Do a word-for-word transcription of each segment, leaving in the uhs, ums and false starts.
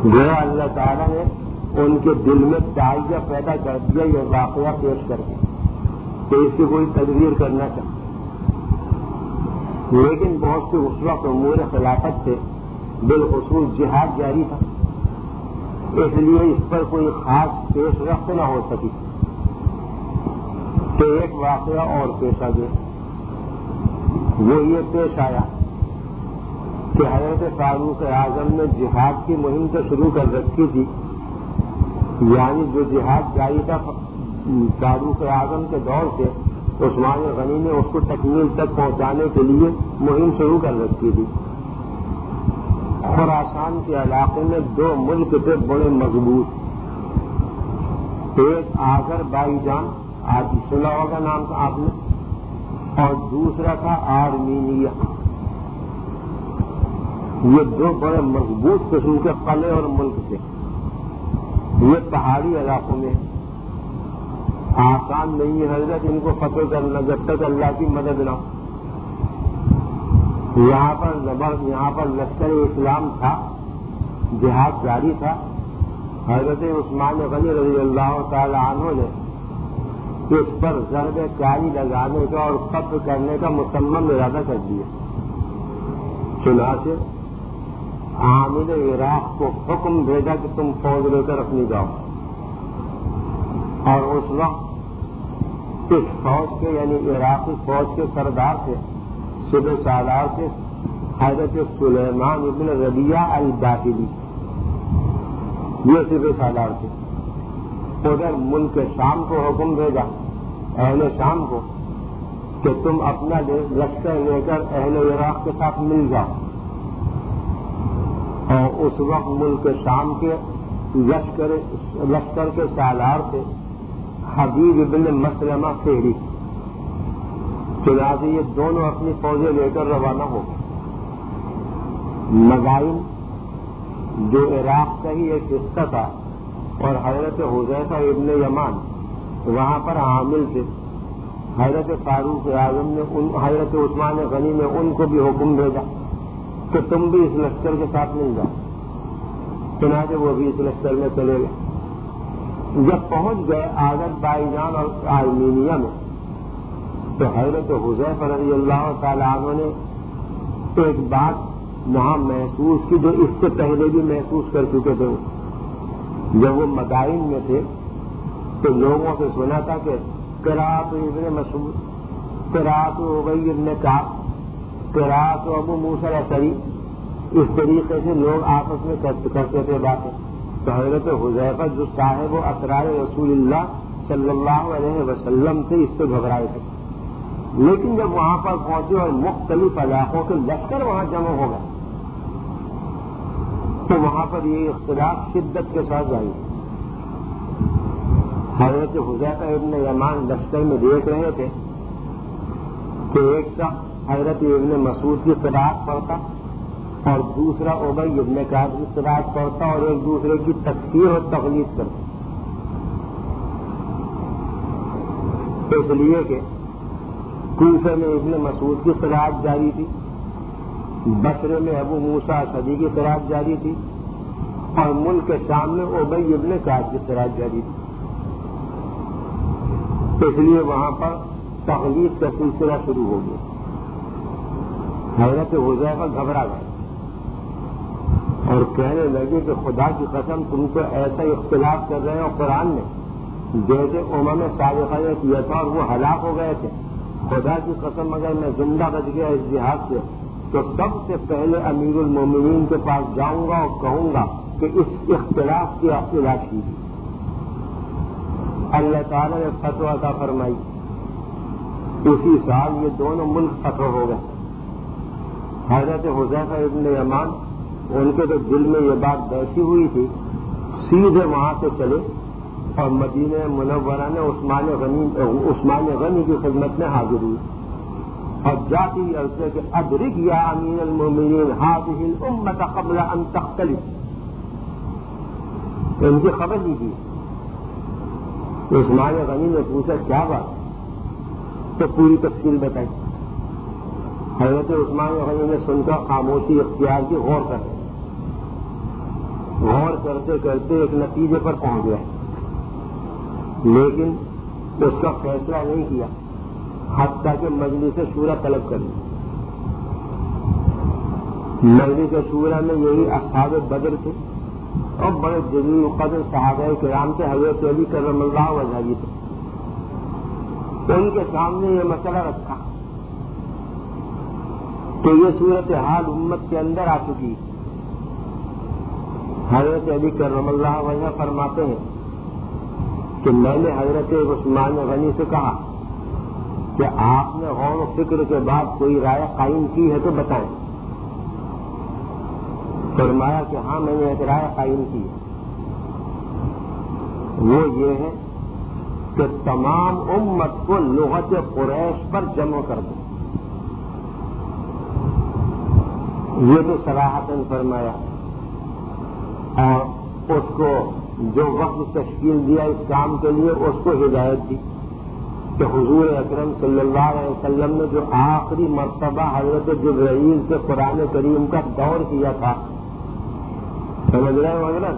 گویا اللہ تعالیٰ نے ان کے دل میں تعجب پیدا کر دیا یہ واقعہ پیش کر کے کہ اس کی کوئی تدبیر کرنا چاہیے. لیکن بہت سے اس وقت امور خلافت سے بالخصوص جہاد جاری تھا، اس لیے اس پر کوئی خاص پیش رفت نہ ہو سکی کہ ایک واقعہ اور پیش آ گیا. وہ یہ پیش آیا کہ حضرت فاروق اعظم نے جہاد کی مہم تو شروع کر رکھی تھی، یعنی جو جہاد جاری تھا فاروق اعظم کے دور سے عثمان غنی نے اس کو تکمیل تک پہنچانے کے لیے مہم شروع کر رکھی تھی. خراسان کے علاقے میں دو ملک تھے بڑے مضبوط، ایک آذربائیجان، آج سنا ہوگا نام تھا آپ نے، اور دوسرا تھا آرمینیا. یہ دو بڑے مضبوط قسم کے قلعے اور ملک تھے. یہ پہاڑی علاقوں میں آسان نہیں ہے حضرت ان کو فتح کرنا جب تک اللہ کی مدد نہ ہو. یہاں پر زبر یہاں پر لشکر اسلام تھا، جہاد جاری تھا. حضرت عثمان غنی رضی اللہ تعالی عنہ نے اس پر ضرب کاری لگانے کا اور قتل کرنے کا مصمم ارادہ کر دیا. چنانچہ عامل عراق کو حکم بھیجا کہ تم فوج لے کر اپنی جاؤ، اور اس وقت اس فوج کے یعنی عراقی فوج کے سردار تھے صبح سالار سے حضرت سلیمان ابن ربیعہ الباہلی، یہ صبح سالار تھے. ادھر ملک شام کو حکم بھیجا، اہل شام کو، کہ تم اپنا لشکر لے کر اہل عراق کے ساتھ مل جاؤ. اور اس وقت ملک شام کے لشکر لشکر کے سالار تھے حبیب ابن مسلمہ فہری. چنانچہ یہ دونوں اپنی فوجیں لے کر روانہ ہو گئے. مدائن جو عراق کا ہی ایک حصہ تھا اور حضرت حذیفہ ابن یمان وہاں پر عامل تھے. حضرت فاروق اعظم نے ان حضرت عثمان غنی نے ان کو بھی حکم بھیجا کہ تم بھی اس لشکر کے ساتھ مل جاؤ. چنانچہ وہ بھی اس لشکر میں چلے گئے. جب پہنچ گئے آذربائیجان اور آرمینیا میں تو حضرت حذیفہ رضی اللہ تعالیٰ عنہ نے ایک بات وہاں محسوس کی جو اس سے پہلے بھی محسوس کر چکے تھے. جب وہ مدائن میں تھے تو لوگوں سے سنا تھا کہ قرات ابن مسعود، قرات ابی ابن کعب، قرات ابو موسیٰ الاشعری، اس طریقے سے لوگ آپس میں کرتے تھے باتیں. تو حضرت حذیفہ جو صاحب و اسرار رسول اللہ صلی اللہ علیہ وسلم سے اس سے گھبرائے تھے. لیکن جب وہاں پر پہنچے اور مختلف علاقوں کے لشکر وہاں جمع ہو گئے تو وہاں پر یہ اختلاف شدت کے ساتھ جاری. حضرت حذیفہ ابن یمان لشکر میں دیکھ رہے تھے کہ ایک شخص حضرت ابن مسعود کی قرات پڑھتا اور دوسرا ابی ابن کعب کی قرات پڑھتا اور ایک دوسرے کی تکفیر اور تغلیظ کرتا. اس لیے کہ کوفہ میں ابن مسعود کی قرات جاری تھی، بصرے میں ابو موسیٰ الاشعری کی قرات جاری تھی اور ملک کے سامنے ابی ابن کعب کی قرات جاری تھی. اس لیے وہاں پر تغلیظ کا سلسلہ شروع ہو گیا. حضرت حذیفہ گھبرا گئے اور کہنے لگے کہ خدا کی قسم تم تو ایسا اختلاف کر رہے ہو قرآن میں جیسے امم سابقہ نے کیا تھا اور وہ ہلاک ہو گئے تھے. خدا کی قسم اگر میں زندہ بچ گیا اس جہاد سے تو سب سے پہلے امیر المومنین کے پاس جاؤں گا اور کہوں گا کہ اس اختلاف کی اختلاف کیجیے. اللہ تعالیٰ نے فتویٰ عطا فرمائی. اسی سال یہ دونوں ملک فتح ہو گئے. حضرت حذیفہ ابن یمان ان کے تو دل میں یہ بات بیٹھی ہوئی تھی، سیدھے وہاں سے چلے اور مدینہ منورہ میں عثمان غنی عثمان غنی کی خدمت میں حاضر ہوئی اور جاتی عرصے کہ ادرک یا امیر المومنین هذه الامة قبل ان تختلف. ان کی خبر لیجیے. عثمان غنی نے پوچھا کیا بات، تو پوری تفصیل بتائی. حضرت عثمان غنی نے سن کر خاموشی اختیار کی، غور کر غور کرتے کرتے ایک نتیجے پر پہنچ گئے، لیکن اس کا فیصلہ نہیں کیا حتیٰ کہ مجلس شورا طلب کر لی۔ مجلس شورا میں یہی اصحاب بدر تھے اور بڑے جلیل القدر صحابہ کرام تھے، حضرت علی کرم اللہ وجہہ تھے۔ ان کے سامنے یہ مسئلہ رکھا کہ یہ صورتحال امت کے اندر آ چکی۔ حضرت علی کرم اللہ وجہہ فرماتے ہیں کہ میں نے حضرت عثمان غنی سے کہا کہ آپ نے غور و فکر کے بعد کوئی رائے قائم کی ہے تو بتائیں۔ فرمایا کہ ہاں میں نے ایک رائے قائم کی ہے، وہ یہ ہے کہ تمام امت کو لغت قریش پر جمع کر دو۔ یہ تو صراحتاً فرمایا، اور اس کو جو وقت تشکیل دیا اس کام کے لیے اس کو ہدایت دی کہ حضور اکرم صلی اللہ علیہ وسلم نے جو آخری مرتبہ حضرت جبرائیل سے قرآن کریم کا دور کیا تھا، سمجھ رہے ہیں وغیرہ،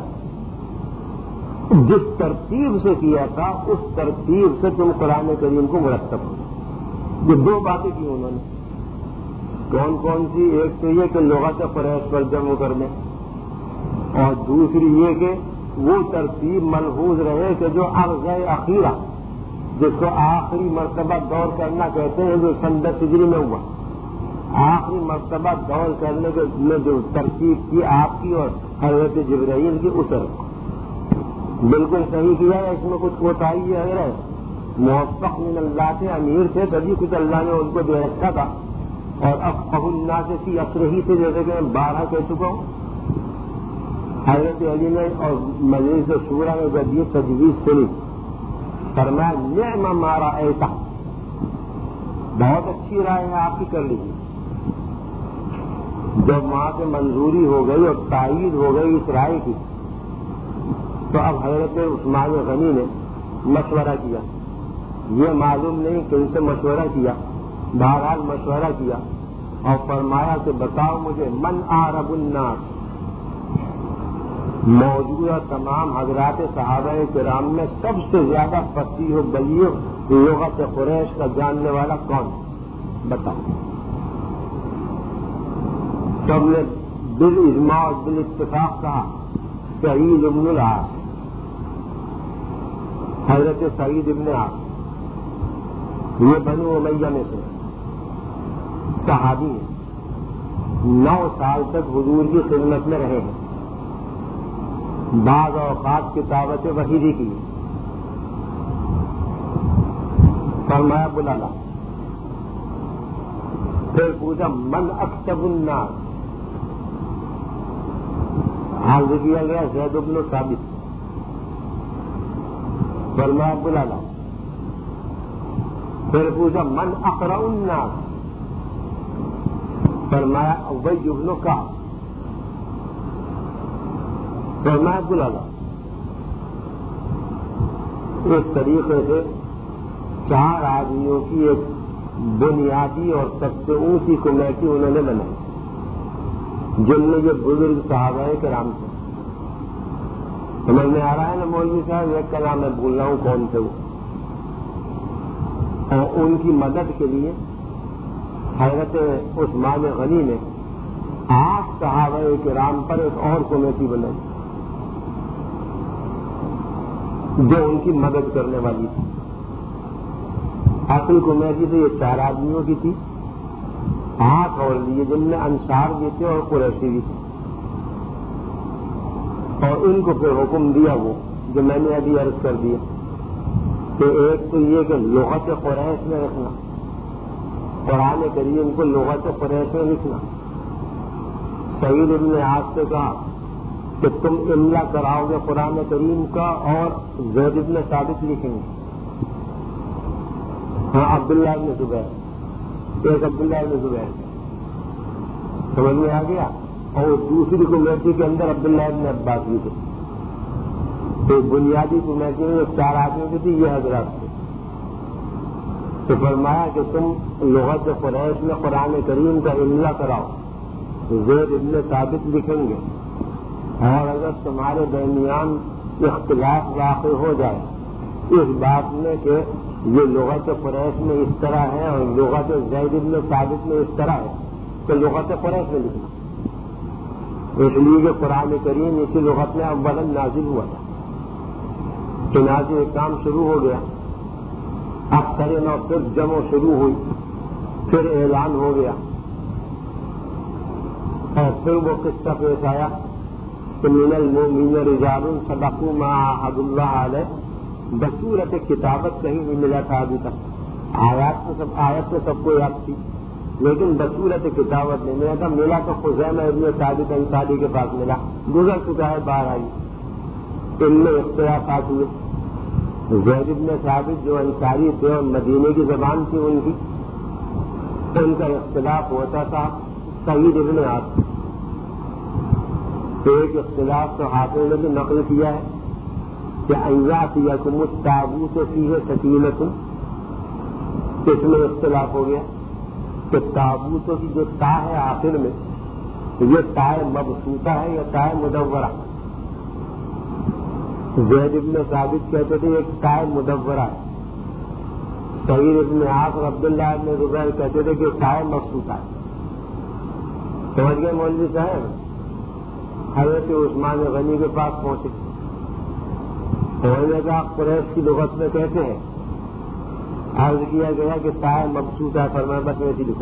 جس ترتیب سے کیا تھا اس ترتیب سے تم قرآن کریم کو مرتب کرو۔ یہ دو باتیں کی انہوں نے، کون کون سی؟ ایک تو یہ کہ لغت قریش پر جمع کر دیں، اور دوسری یہ کہ وہ ترتیب ملحوظ رہے کہ جو عرضہ اخیرہ، جس کو آخری مرتبہ دور کرنا کہتے ہیں، جو سن دس ہجری میں ہوا، آخری مرتبہ دور کرنے کے میں جو ترتیب کی آپ کی اور حضرت جبرائیل کی، اسے بالکل صحیح کیا ہے، اس میں کچھ کوتاہی ہے؟ موفق من اللہ سے امیر تھے، سبھی کچھ اللہ نے ان کو دے رکھا تھا، اور اب قبول اللہ سے کی اثر ہی سے، جیسے کہ میں بارہ کہہ چکا ہوں۔ حضرت علی نے اور مجلس شورا میں جب یہ تجویز سنی، فرمایا نعم ما رأیت، بہت اچھی رائے ہے آپ کی، کر لیجیے۔ جب وہاں سے منظوری ہو گئی اور تائید ہو گئی اس رائے کی، تو اب حضرت عثمان غنی نے مشورہ کیا، یہ معلوم نہیں کن سے مشورہ کیا، بہرحال مشورہ کیا اور فرمایا کہ بتاؤ مجھے من اعرب الناس، موجودہ تمام حضرات صحابہ کرام میں سب سے زیادہ فصیح و بلیغ لغت قریش کا جاننے والا کون؟ بتاؤ۔ سب نے بالاجماع اور بالاتفاق کہا سعید ابن العاص، حضرت سعید ابن عاص، یہ بنو امیہ میں سے صحابی ہیں، نو سال تک حضور کی خدمت میں رہے ہیں، بعض اوقات کتابت وحی بھی کی۔ فرمایا بلا لا، پھر پوچھا من اکتب الناس، حاضر کیا گیا زید بن ثابت، فرمایا بلا لا، پھر پوچھا من اقرأ الناس، فرمایا ابی بن کعب، فرمایا بلا لا۔ اس طریقے سے چار آدمیوں کی ایک بنیادی اور سب سے اونچی کمیٹی انہوں نے بنائی، جن میں یہ بزرگ صحابہ کرام تھے۔ سمجھ میں آ رہا ہے نا مولوی صاحب؟ ایک کا نام میں بھول رہا ہوں کون تھے وہ، اور ان کی مدد کے لیے حضرت عثمان غنی نے آٹھ صحابہ کرام پر ایک اور کمیٹی بنائی جو ان کی مدد کرنے والی تھی۔ اصل کمیٹی تو یہ چار آدمیوں کی تھی، آٹھ اور لیے جن میں انصار بھی تھے اور قریشی بھی تھے، اور ان کو پھر حکم دیا وہ جو میں نے ابھی عرض کر دیا کہ ایک تو یہ کہ لغت قریش میں رکھنا، قرآن کریم کو لغت قریش میں لکھنا۔ سعید ابن عاص سے کہا کہ تم املا کراؤ گے قرآن کریم کا اور زید ابن ثابت لکھیں گے۔ ہاں عبداللہ ابن زبیر، ایک عبداللہ ابن زبیر، سمجھ میں آ گیا؟ اور دوسری کمیٹی کے اندر عبداللہ ابن عباس بھی تھے۔ تو بنیادی کمیٹی میں جو چار آدمی کی تھی یہ حضرات تھے۔ تو فرمایا کہ تم لغت قریش میں قرآن کریم کا املا کراؤ، زید ابن ثابت لکھیں گے اور اگر تمہارے درمیان اختلاف واقع ہو جائے اس بات میں کہ یہ لغت قریش میں اس طرح ہے اور لغت زید بن ثابت میں اس طرح ہے تو لغت قریش میں لکھنا، اس لیے کہ قرآن کریم اسی لغت میں اولا نازل ہوا تھا۔ چنانچہ ایک کام شروع ہو گیا، اکثر اور پھر جمع شروع ہوئی، پھر اعلان ہو گیا اور پھر وہ قصہ پیش آیا کہ من المؤمنین رجال صدقوا ما عاهدوا اللہ علیہ بصورت کتابت کہیں نہیں ملا تھا ابھی تک، آیات تو سب آیت تو سب کو یاد تھی لیکن بصورت کتابت نہیں ملا تھا۔ ملا تو خزیمہ ابن ثابت انصاری کے پاس ملا، گزر چکا ہے، باہر آئی، ان میں اختلافات ہوئے۔ زید بن ثابت جو انصاری تھے اور مدینے کی زبان تھی ان کی، ان کا اختلاف ہوتا تھا سعید ابن عاص۔ ایک اختلاف تو حافظ نے بھی نقل کیا ہے کہ ایاتیکم التابوت فیہ سکینۃ، اس میں اختلاف ہو گیا کہ تابوتوں کی جو تا ہے آخر میں یہ تا مبسوطہ ہے یا تا مدورہ۔ زید ابن ثابت کہتے تھے ایک تا مدورہ ہے، سعید ابن عاص اور عبداللہ ابن زبیر کہتے تھے کہ تا مبسوطہ ہے۔ سمجھ گئے مولوی صاحب؟ حضرت عثمان غنی کے پاس پہنچے، انہوں نے کہا قریش کی لغت میں کہتے ہیں، عرض کیا گیا کہ تائے مبسوطہ ہے، فرمایا بس ایسی لکھو۔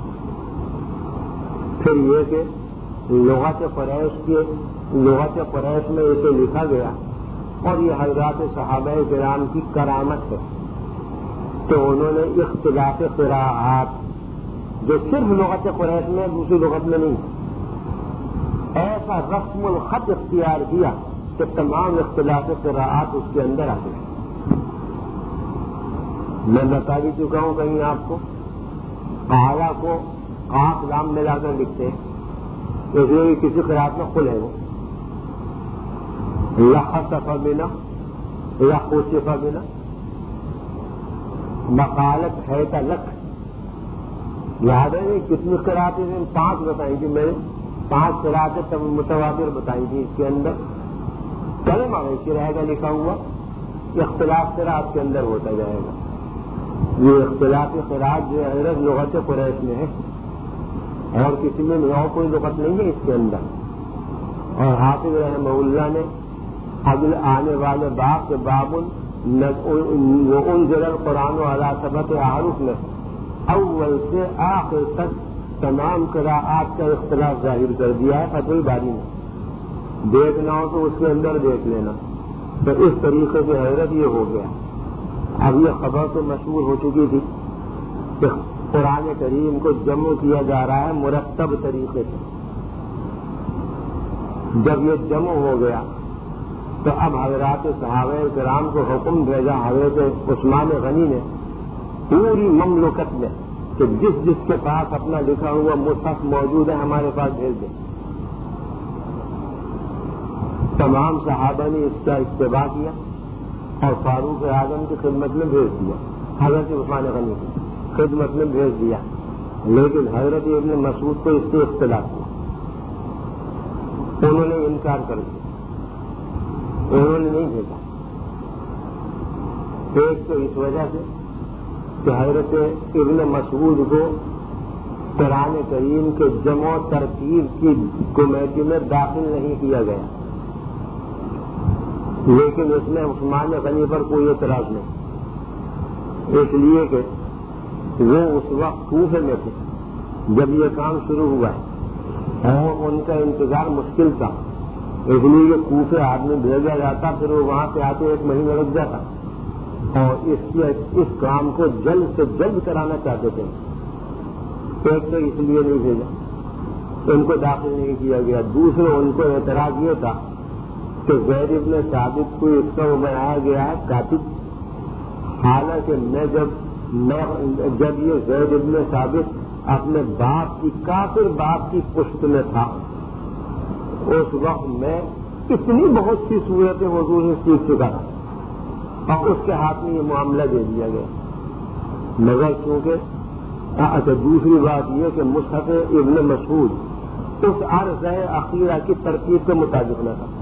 پھر یہ کہ لغت قریش کے لغت قریش میں اسے لکھا گیا اور یہ حضرات صحابہ کرام کی کرامت ہے تو انہوں نے اختلاف قراءات جو صرف لغت قریش میں دوسری لغت میں نہیں، ایسا رسم الخط اختیار کیا کہ تمام اختلاف قراءات اس کے اندر آ گئے۔ میں بتا بھی چکا ہوں کہیں آپ کو، اعلیٰ کو قاف لام ملا کر لکھتے ہیں، اس لیے کسی قراءت میں کھل ہے وہ یا خصف بنا یا خوشف بنا، مقالت ہے کا لکھ، یاد ہے کتنی قراءتیں ہیں؟ پانچ بتائی تھی میں نے، پانچ قراءتیں متواتر بتائی تھی۔ اس کے اندر کلمہ ویسے رہے گا لکھا ہوا، اختلاف قراءت کے اندر ہوتا جائے گا۔ یہ اختلاف قراءت جو ہے لغت قریش میں ہے اور کسی میں اور کوئی لغت نہیں ہے اس کے اندر۔ اور حافظ رحمہ اللہ نے اگلے آنے والے باب کے باب انزل القرآن علی سبعۃ احرف میں اول سے آخر تک تمام قراءات کا اختلاف ظاہر کر دیا ہے فتح باری میں، دیکھنا ہو تو اس کے اندر دیکھ لینا۔ تو اس طریقے سے حضرت یہ ہو گیا۔ اب یہ خبر تو مشہور ہو چکی تھی کہ قرآن کریم کو جمع کیا جا رہا ہے مرتب طریقے سے۔ جب یہ جمع ہو گیا تو اب حضرات صحابہ کرام کو حکم بھیجا حضرت عثمان غنی نے پوری مملکت میں کہ جس جس کے پاس اپنا لکھا ہوا مصحف موجود ہے ہمارے پاس بھیج دیں۔ تمام صحابہ نے اس کا اتباع کیا اور فاروق اعظم کی خدمت میں بھیج دیا، حضرت عثمان غنی کی خدمت میں بھیج دیا، لیکن حضرت ابن مسعود کو اس سے اختلاف ہوا، انہوں نے انکار کر دیا، انہوں نے نہیں بھیجا۔ ایک تو اس وجہ سے کہ حضرت ابن مسعود کو قرآن کریم کے جمع و ترتیب کی کمیٹی میں داخل نہیں کیا گیا، لیکن اس میں عثمان غنی پر کوئی اعتراض نہیں، اس لیے کہ وہ اس وقت کوفے میں تھے جب یہ کام شروع ہوا ہے اور ان کا انتظار مشکل تھا، اس لیے کہ کوفے آدمی بھیجا جاتا پھر وہ وہاں سے آتے ایک مہینہ لگ جاتا اور اس کی اس کام کو جلد سے جلد کرانا چاہتے تھے۔ ایک تو اس لیے نہیں بھیجا، ان کو داخل نہیں کیا گیا۔ دوسرے ان کو اعتراض یہ تھا کہ زید ابن ثابت کو اس کا وہ بنایا گیا ہے کاتب، حالانکہ میں جب میں جب یہ زید ابن ثابت اپنے باپ کی کافر باپ کی پشت میں تھا اس وقت میں اتنی بہت سی صورتیں حضور سے سیکھ چکا تھا اور اس کے ہاتھ میں یہ معاملہ دے دیا گیا۔ مگر چونکہ اچھا دوسری بات یہ کہ مصحف ابن مسعود اس عرض اخیرہ کی ترتیب کے مطابق نہ تھا.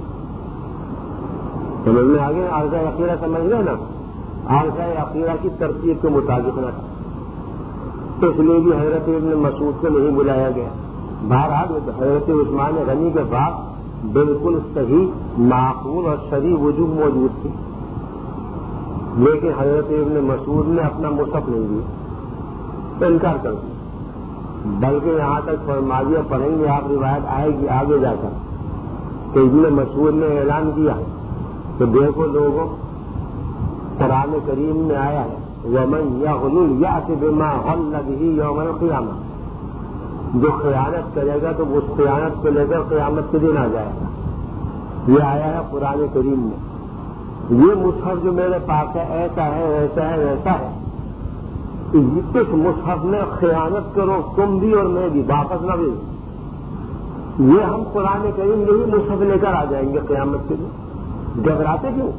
سمجھ میں آگے عرض اخیرہ سمجھ گئے نا؟ عرض اخیرہ کی ترتیب کے مطابق نہ تھا، تو اس لیے بھی حضرت ابن مسعود کو نہیں بلایا گیا. بہرحال حضرت عثمان غنی کے پاس بالکل صحیح معقول اور شرعی وجوہ موجود تھی، لیکن حضرت ابن مسعود نے اپنا مصحف نہیں دیا، انکار کر دیا. بلکہ یہاں تک فرمایا پڑھیں گے آپ، روایت آئے گی آگے جا کر کہ ابن مسعود نے اعلان کیا کہ دیکھو لوگوں، قرآن کریم میں آیا ہے وَمَنْ يَغْلُلْ يَأْتِ بِمَا غَلَّ بِهِ يَوْمَ الْقِيَامَةِ، جو خیانت کرے گا تو اس خیانت کو لے کر قیامت کے دن آ جائے گا. یہ آیا ہے قرآن کریم میں. یہ مصحف جو میرے پاس ہے ایسا ہے ایسا ہے ویسا ہے، اس مصحف میں خیانت کرو تم بھی اور میں بھی، واپس نہ بھی. یہ ہم قرآن کریم یہی مصحف لے کر آ جائیں گے قیامت کے دن، گھبراتے کیوں؟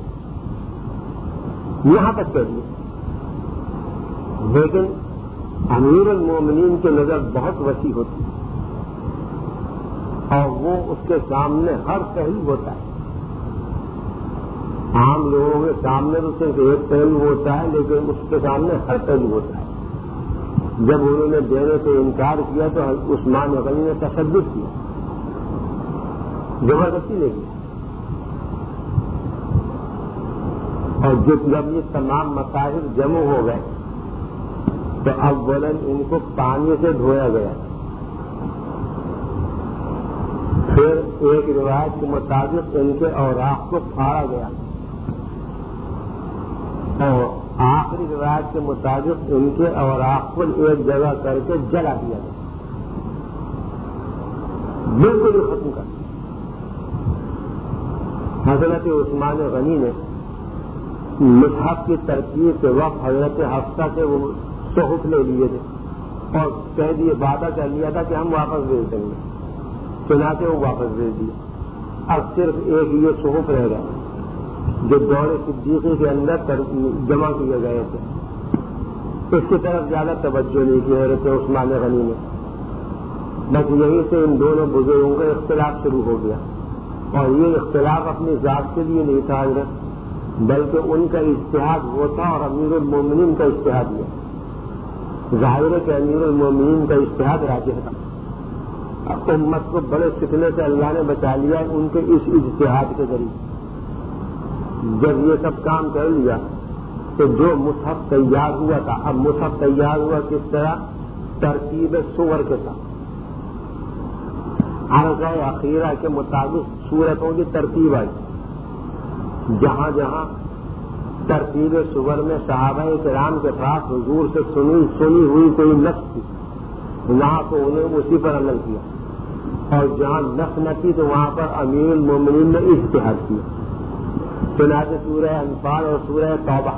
یہاں تک کر دیا. لیکن امیر المومنین کی نظر بہت وسیع ہوتی ہے اور وہ اس کے سامنے ہر پہلو ہوتا ہے. عام لوگوں کے سامنے تو صرف ایک پہلو ہوتا ہے، لیکن اس کے سامنے ہر پہلو ہوتا ہے. جب انہوں نے دینے سے انکار کیا تو عثمان غنی نے تشدد کیا، زبردستی لے گیا. اور جب یہ تمام مسائل جمع ہو گئے تو اولاً ان کو پانی سے دھویا گیا، پھر ایک روایت کے مطابق ان کے اوراق کو پھاڑا گیا، اور آخری روایت کے مطابق ان کے اوراق کو ایک جگہ کر کے جلا دیا گیا، بالکل ہی ختم کر دیا. حضرت عثمان غنی نے مصحف کی ترتیب کے وقت حضرت حفصہ سے وہ صحف لے لیے تھے اور کہہ دیے، وعدہ کر لیا تھا کہ ہم واپس بھیج دیں گے، چنانچہ وہ واپس بھیج دیے. اب صرف ایک یہ صحف رہ گئے جو دور صدیقی کے اندر جمع کیے گئے تھے. اس کی طرف زیادہ توجہ نہیں کی حضرت عثمان غنی نے. بس یہیں سے ان دونوں بزرگوں کا اختلاف شروع ہو گیا، اور یہ اختلاف اپنی ذات کے لیے نہیں تھا حضرت، بلکہ ان کا اجتہاد وہ تھا اور امیر المومنین کا اجتہاد یہ. ظاہر ہے کہ امیر المومنین کا اجتہاد راجح تھا. امت کو بڑے فتنے سے اللہ نے بچا لیا ان کے اس اجتہاد کے ذریعے. جب یہ سب کام کر لیا تو جو مصحف تیار ہوا تھا، اب مصحف تیار ہوا کس طرح؟ ترتیب سور کے ساتھ، عرض اخیرہ کے مطابق سورتوں کی ترتیب آئی. جہاں جہاں ترتیب سور میں صحابہ کرام کے پاس حضور سے سنی سنی ہوئی کوئی نص تھی، وہاں تو انہیں اسی پر عمل کیا، اور جہاں نص نہ تھی تو وہاں پر امیر المومنین نے اجتہاد کیا. چنانچہ سورہ انفال اور سورہ توبہ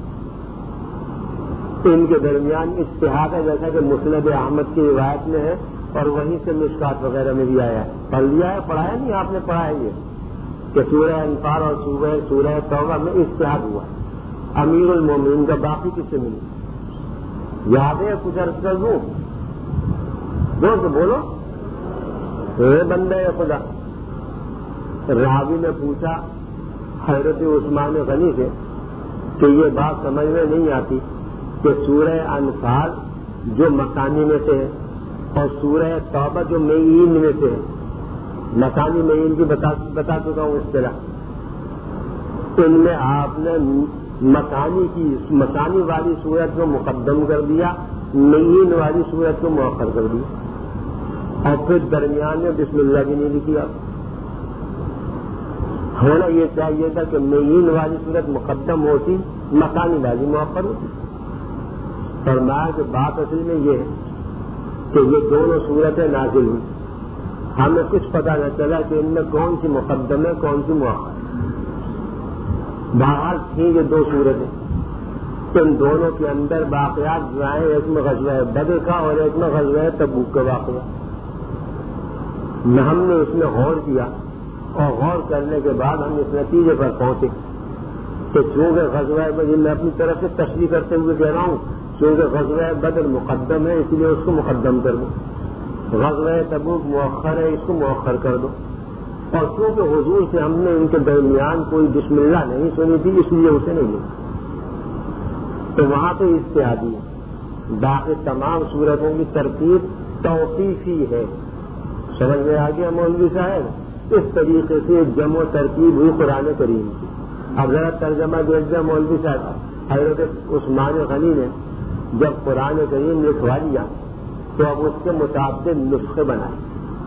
ان کے درمیان اجتہاد ہے، جیسا کہ مسند احمد کی روایت میں ہے اور وہیں سے مشکات وغیرہ میں بھی آیا ہے. پڑھ لیا ہے، پڑھایا نہیں آپ نے؟ پڑھا ہے یہ کہ سورہ انفال اور سورہ سورہ توبہ میں اجتہاد ہوا. امیر المومنین کا باقی کس سے ملی؟ یاد ہے کچھ عرض کر دوں؟ بول تو بولو. اے بندے خدا، راوی نے پوچھا حضرت عثمان غنی سے کہ یہ بات سمجھ میں نہیں آتی کہ سورہ انفال جو مکانی میں سے ہے اور سورہ توبہ جو معین میں سے ہے، مکانی معین کی بتا, بتا چکا ہوں اصطلاح، ان میں آپ نے مکانی کی مکانی والی صورت کو مقدم کر دیا، معین والی صورت کو مؤخر کر دیا، اور پھر درمیان میں بسم اللہ بھی نہیں لکھی. آپ ہونا یہ چاہیے تھا کہ معین والی صورت مقدم ہوتی، مکانی والی مؤخر ہوتی. فرمایا کہ بات اصل میں یہ ہے کہ یہ دونوں صورتیں نازل ہوئی، ہمیں کچھ پتہ نہ چلا کہ ان میں کون سی مقدم ہے کون سی مؤخر. باہر تھیں یہ دو صورتیں، ان دونوں کے اندر واقعات جو آئے، ایک میں غزوہ بدر کا اور ایک میں غزوہ تبوک کا واقعہ. ہم نے اس میں غور کیا اور غور کرنے کے بعد ہم اس نتیجے پر پہنچے کہ چونکہ غزوہ بدر، میں اپنی طرف سے تشریح کرتے ہوئے کہہ رہا ہوں، چونکہ غزوہ بدر مقدم ہے اس لیے اس کو مقدم کر دوں، غزوہ تبوک مؤخر ہے، اس کو مؤخر کر دو. اور چونکہ حضور سے ہم نے ان کے درمیان کوئی بسم اللہ نہیں سنی تھی اس لیے اسے نہیں لیا. تو وہاں تو اجتہادی ہے. باقی تمام صورتوں کی ترتیب توقیفی ہے. سمجھ میں آ گیا مولوی صاحب؟ اس طریقے سے جمع و ترتیب ہوئی قرآن کریم کی. اب ذرا ترجمہ دیکھ دیں مولوی صاحب. حضرت عثمان غنی نے جب قرآن کریم لکھوا لیا تو اب اس کے متعدد نسخے بنائے.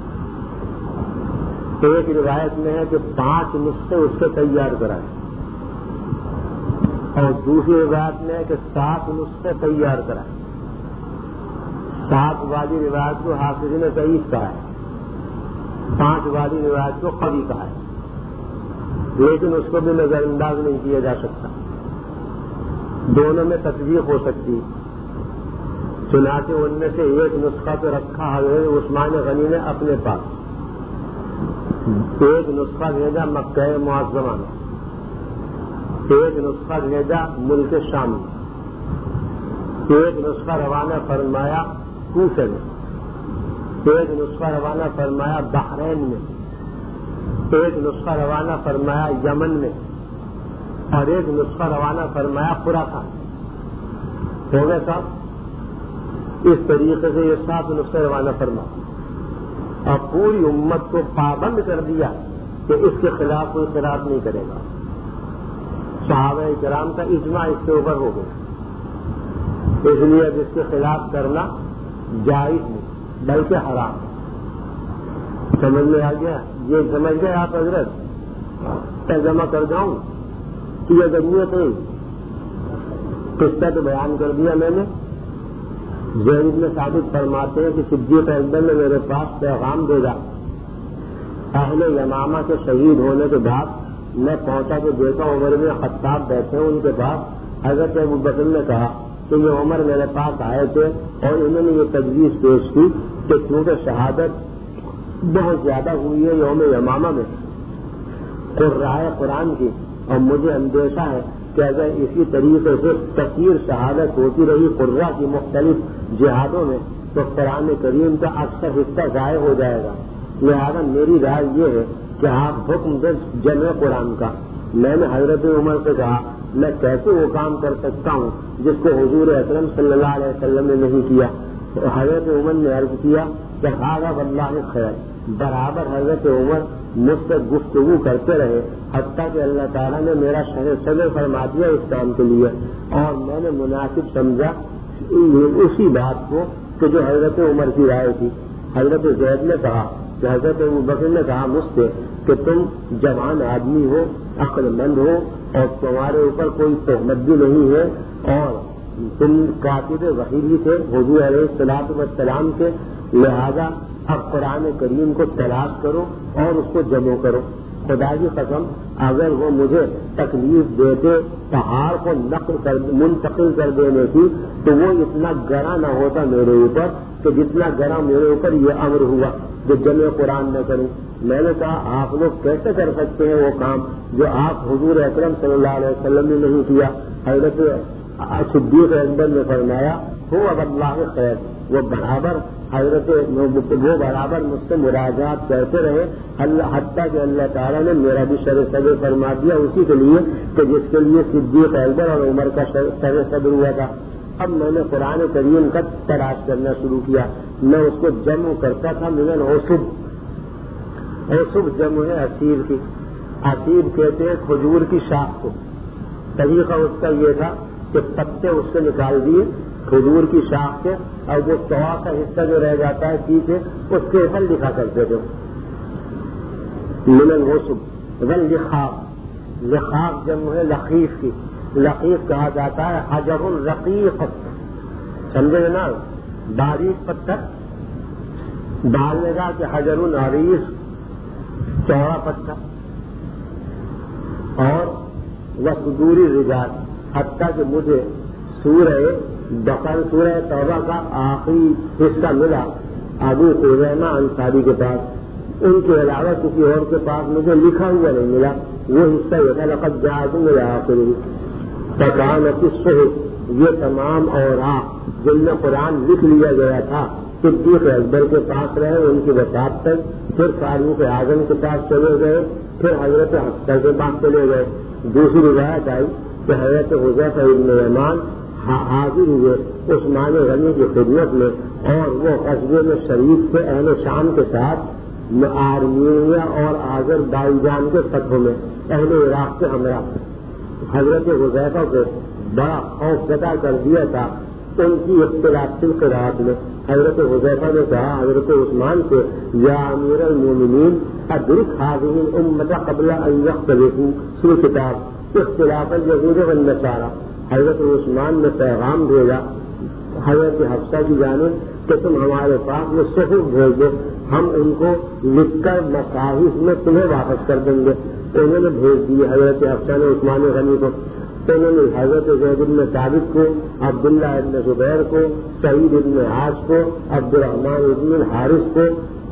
ایک روایت میں ہے کہ پانچ نسخے اس سے تیار کرائے، اور دوسری روایت میں ہے کہ سات نسخے تیار کرائے. سات والی روایت کو حافظ نے ضعیف کہا ہے، پانچ والی روایت کو قوی کہا ہے، لیکن اس کو بھی نظر انداز نہیں کیا جا سکتا. دونوں میں تصدیق ہو سکتی. چنانچہ ان میں سے ایک نسخہ تو رکھا حضرت عثمان غنی نے اپنے پاس، ایک نسخہ بھیجا مکہ معظمہ میں، ایک نسخہ بھیجا ملک شام میں، ایک نسخہ روانہ فرمایا کوفہ میں، ایک نسخہ روانہ فرمایا بحرین میں، ایک نسخہ روانہ فرمایا یمن میں، اور ایک نسخہ روانہ فرمایا خراسان. ہو گئے صاحب؟ اس طریقے سے یہ سات نسخے روانہ فرما اور پوری امت کو پابند کر دیا کہ اس کے خلاف کوئی خلاف نہیں کرے گا. صحابہ کرام کا اجماع اس کے اوپر ہو گیا، اس لیے اب اس کے خلاف کرنا جائز نہیں بلکہ حرام. سمجھ میں آ گیا؟ یہ سمجھ گئے آپ حضرت؟ ترجمہ کر جاؤں کہ یہ ضرورت ہے؟ قصہ تو بیان کر دیا میں نے. زید میں ثابت فرماتے ہیں کہ صدیق اکبر نے میرے پاس پیغام بھیجا. اہل یمامہ کے شہید ہونے کے بعد میں پہنچا تو دیکھا عمر میں خطاب بیٹھے ان کے پاس. حضرت ابوبکر نے کہا کہ یہ عمر میرے پاس آئے تھے اور انہوں نے یہ تجویز پیش کی کہ چونکہ شہادت بہت زیادہ ہوئی ہے یوم یمامہ میں قرائے قرآن کی، اور مجھے اندیشہ ہے کہ اگر اسی طریقے سے کثیر شہادت ہوتی رہی قرہ کی مختلف جہادوں میں تو قرآن کریم کا اکثر حصہ ضائع ہو جائے گا. لہذا میری رائے یہ ہے کہ آپ حکم دیں جمع قرآن کا. میں نے حضرت عمر سے کہا میں کیسے وہ کام کر سکتا ہوں جس کو حضور اکرم صلی اللہ علیہ وسلم نے نہیں کیا. حضرت عمر نے عرض کیا کہ ہاں واللہ خیر. برابر حضرت عمر مجھ سے گفتگو کرتے رہے حتیٰ کہ اللہ تعالیٰ نے میرا شرح صدر فرما دیا اس کام کے لیے، اور میں نے مناسب سمجھا اسی بات کو کہ جو حضرت عمر کی رائے تھی. حضرت زید نے کہا کہ حضرت ابوبکر نے کہا مجھ سے کہ تم جوان آدمی ہو، عقل مند ہو، اور تمہارے اوپر کوئی تہمت بھی نہیں ہے، اور تم کاتب وحی بھی تھے حضور علیہ الصلوۃ والسلام کے، لہذا اب قرآن کریم کو تلاش کرو اور اس کو جمع کرو. خدا کی قسم اگر وہ مجھے تکلیف دیتے پہاڑ کو نقل کر منتقل کر دینے کی تو وہ اتنا گرا نہ ہوتا میرے اوپر کہ جتنا گرا میرے اوپر یہ امر ہوا جو جمع قرآن نہ کروں. میں نے کہا آپ لوگ کیسے کر سکتے ہیں وہ کام جو آپ حضور اکرم صلی اللہ علیہ وسلم نے نہیں کیا. حضرت صدیق اکبر نے فرمایا ہو اب اللہ خیر. وہ برابر حضرت وہ برابر مجھ سے مراجعات کرتے رہے اللہ حتیٰ کہ اللہ تعالیٰ نے میرا بھی شرح صدر فرما دیا اسی کے لیے کہ جس کے لیے صدیق اکبر اور عمر کا شرح صدر ہوا تھا. اب میں نے قرآن کریم کا تلاش کرنا شروع کیا. میں اس کو جمع کرتا تھا من اوسب. اوسب جمع ہے اسیر کی. اسیر کہتے ہیں کھجور کی شاخ کو. طریقہ اس کا یہ تھا کہ پتے اس سے نکال دیے کھجور کی شاخ سے، اور وہ توا کا حصہ جو رہ جاتا ہے پیچھے اس کے اوپر لکھا کرتے تھے من الغصب. لخاف لخاف جمع ہے لخیف کی. لخیف کہا جاتا ہے حجر الرقیق. سمجھے نا؟ باریک پتھر. ڈالنے کا کہ حجر العریض چوڑا پتھر. اور وصدوری رجال. حتیٰ کہ مجھے سورہ بقرہ سورہ توبہ کا آخری حصہ ملا ابو خزیمہ انصاری کے پاس. ان کے علاوہ کسی اور کے پاس مجھے لکھا ہوا نہیں ملا. وہ حصہ یہ تھا لقد جاءکم الآخر فکانت الصحف. یہ تمام اوراق جن میں قرآن لکھ لیا گیا تھا صدیق اکبر کے پاس رہے ان کی وفات تک، پھر فاروق اعظم کے پاس چلے گئے، پھر حضرت حفصہ کے پاس چلے گئے۔ دوسری روایت آئی کہ حضرت حذیفہ ابن یمان حاضر ہوئے عثمان غنی کی خدمت میں، اور وہ غزوے میں شریف تھے اہل شام کے ساتھ آرمینیا اور آذربائیجان کے فتح میں اہل عراق کے ہمراہ تھے۔ حضرت حذیفہ کو بڑا خوف زدہ کر دیا تھا ان کی اختلافی قرات میں۔ حضرت حذیفہ نے کہا حضرت عثمان سے، یا امیر المومنین ادرک هذه الامة قبل ان يختلفوا فی الکتاب اختلاف الیہود والنصارى۔ حضرت عثمان نے پیغام بھیجا حضرت حفصہ کی جانب کہ تم ہمارے پاس میں صحف بھیج دو، ہم ان کو لکھ کر مصاحف میں تمہیں واپس کر دیں گے۔ انہوں نے بھیج دی حضرت حفصہ نے عثمان غنی کو۔ تو انہوں نے حضرت زید بن ثابت کو، عبداللہ ابن زبیر کو، سعید ابن عاص کو، عبد الرحمن ابن الحارث کو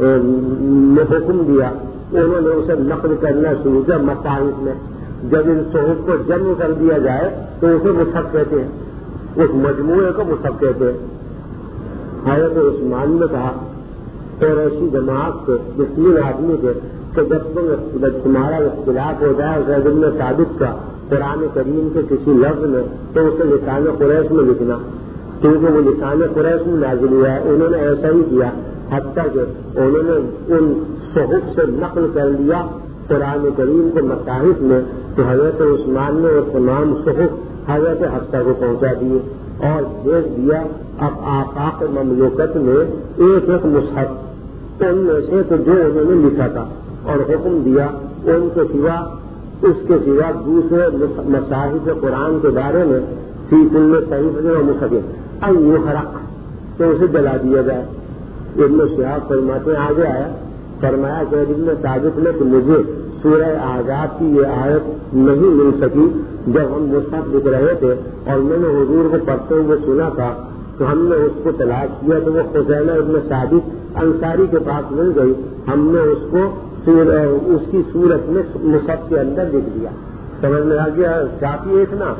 حکم دیا۔ انہوں نے اسے نقل کرنا شروع کیا مصاحف میں۔ جب ان صحف کو جمع کر دیا جائے تو اسے مصحف کہتے ہیں، اس مجموعے کو مصحف کہتے ہیں۔ حضرت عثمان نے کہا قریشی جماعت سے جس تین آدمی تھے کہ جب تم جب تمہارا اختلاف ہو جائے زید بن ثابت کا قرآن کریم کے کسی لفظ میں تو اسے لسان قریش میں لکھنا، کیونکہ وہ لسان قریش میں نازل ہوا ہے۔ انہوں نے ایسا ہی کیا، حتیٰ کہ انہوں نے ان صحف سے نقل کر لیا قرآن کریم کے مصاحف میں، تو حضرت عثمان نے وہ تمام صحف حضرت حفصہ کو پہنچا دیے اور بھیج دیا اب آفاق مملوکت میں ایک ایک مصحف ان میں سے تو جو انہوں نے لکھا تھا، اور حکم دیا ان کے سوا اس کے سوا دوسرے مصاحف قرآن کے بارے میں فی کل صحیفۃ و مصحف ان یحرق تو اسے جلا دیا جائے۔ ابن شہاب فرماتے ہیں آگے آیا فرمایا کہ ابن ثابت نے کہ مجھے سورہ احزاب کی یہ آیت نہیں مل سکی جب ہم مصحف لکھ رہے تھے اور میں نے حضور کو پڑھتے ہوئے سنا تھا، تو ہم نے اس کو تلاش کیا تو وہ خزینہ ابن ثابت انصاری کے پاس مل گئی، ہم نے اس کو اس کی صورت میں مصحف کے اندر لکھ دیا۔ سمجھ میں آ گیا؟ کافی ہے اتنا۔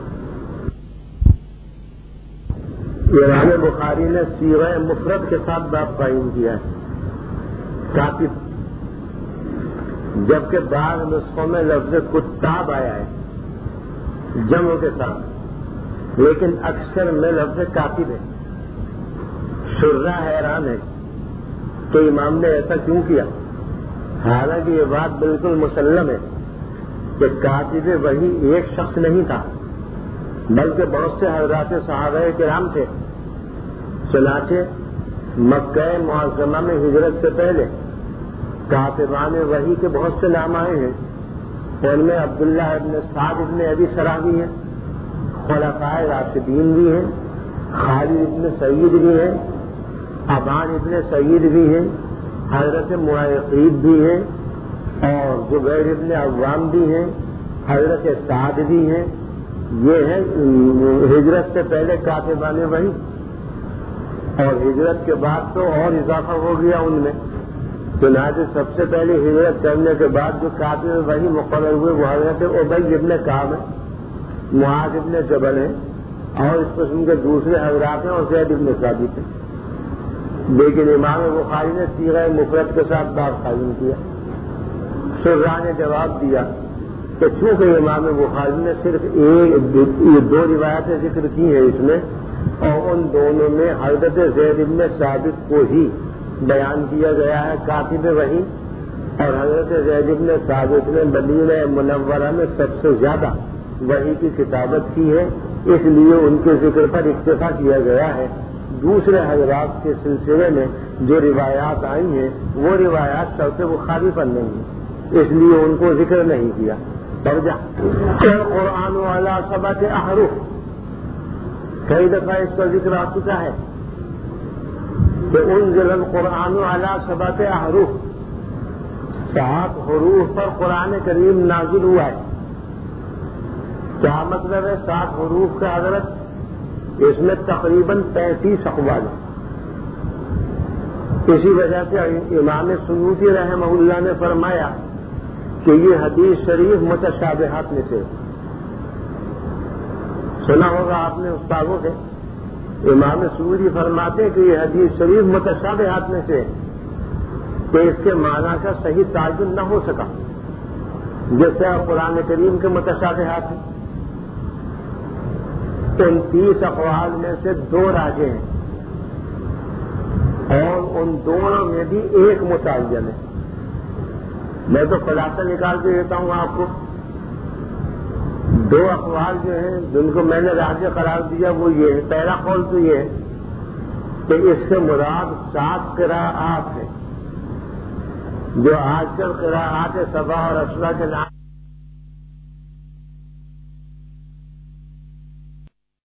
امام بخاری نے سیغہ مفرد کے ساتھ باب قائم کیا ہے، کافی، جبکہ بعض نسخوں میں لفظ کتاب آیا ہے جمع کے ساتھ، لیکن اکثر میں لفظ کاتب ہے۔ شرح حیران ہے کہ امام نے ایسا کیوں کیا، حالانکہ یہ بات بالکل مسلم ہے کہ کاتب وہی ایک شخص نہیں تھا بلکہ بہت سے حضرات صحابہ کرام تھے۔ چنانچہ مکہ معظمہ میں ہجرت سے پہلے کاتبان وحی کے بہت سے نام آئے ہیں، ان میں عبداللہ ابن سعد ابن ابی سرح بھی ہیں، خلفائے راشدین بھی ہیں، خالد ابن سعید بھی ہیں، ابان ابن سعید بھی ہیں، حضرت معیقیب بھی ہیں، اور زبیر ابن عوام بھی ہیں، حضرت سعد بھی ہیں۔ یہ ہیں ہجرت سے پہلے کاتبان وحی، اور ہجرت کے بعد تو اور اضافہ ہو گیا ان میں۔ چنانچہ سب سے پہلے ہجرت کرنے کے بعد جو کاتب وحی مقرر ہوئے وہ حضرت ابی ابن کعب ہیں، معاذ ابن جبل ہیں، اور اس قسم کے دوسرے حضرات ہیں اور زید ابن ثابت ہیں۔ لیکن امام بخاری نے سیغہ مفرد کے ساتھ باب قائم کیا۔ شرح نے جواب دیا کہ چونکہ امام بخاری نے صرف ایک دو روایتیں ذکر کی ہیں اس میں، اور ان دونوں میں حضرت زید ابن ثابت کو ہی بیان کیا گیا ہے کاتب وحی، اور حضرت زید ابن ثابت نے مدینہ منورہ میں سب سے زیادہ وحی کی کتابت کی ہے، اس لیے ان کے ذکر پر اکتفا کیا گیا ہے۔ دوسرے حضرات کے سلسلے میں جو روایات آئی ہیں وہ روایات شرط بخاری پر نہیں ہیں، اس لیے ان کو ذکر نہیں کیا۔ درجہ قرآن والا سبعۃ احرف، کئی دفعہ اس کا ذکر آ چکا ہے کہ انزل القرآن علی سبعۃ احرف، سات حروف پر قرآن کریم نازل ہوا ہے۔ کیا مطلب ہے سات حروف کا حضرت؟ اس میں تقریباً پینتیس اقوال ہیں۔ اسی وجہ سے امام سیوطی رحمہ اللہ نے فرمایا کہ یہ حدیث شریف متشابہات میں سے، سنا ہوگا آپ نے استادوں سے امام سعودی فرماتے ہیں کہ یہ حدیث شریف متشابہات میں سے کہ اس کے معنی کا صحیح تعین نہ ہو سکا، جیسے قرآن کریم کے متشابہات ہیں۔ ان تیس اقوال میں سے دو راجے ہیں اور ان دونوں میں بھی ایک متعین ہے۔ میں تو خلاصہ نکال کے دیتا ہوں آپ کو۔ دو اقوال جو ہیں جن کو میں نے راجہ قرار دیا وہ یہ ہے، پہلا قول تو یہ ہے کہ اس سے مراد سات قراءات ہیں جو آج کل قراءات سبع اور عشرہ کے نام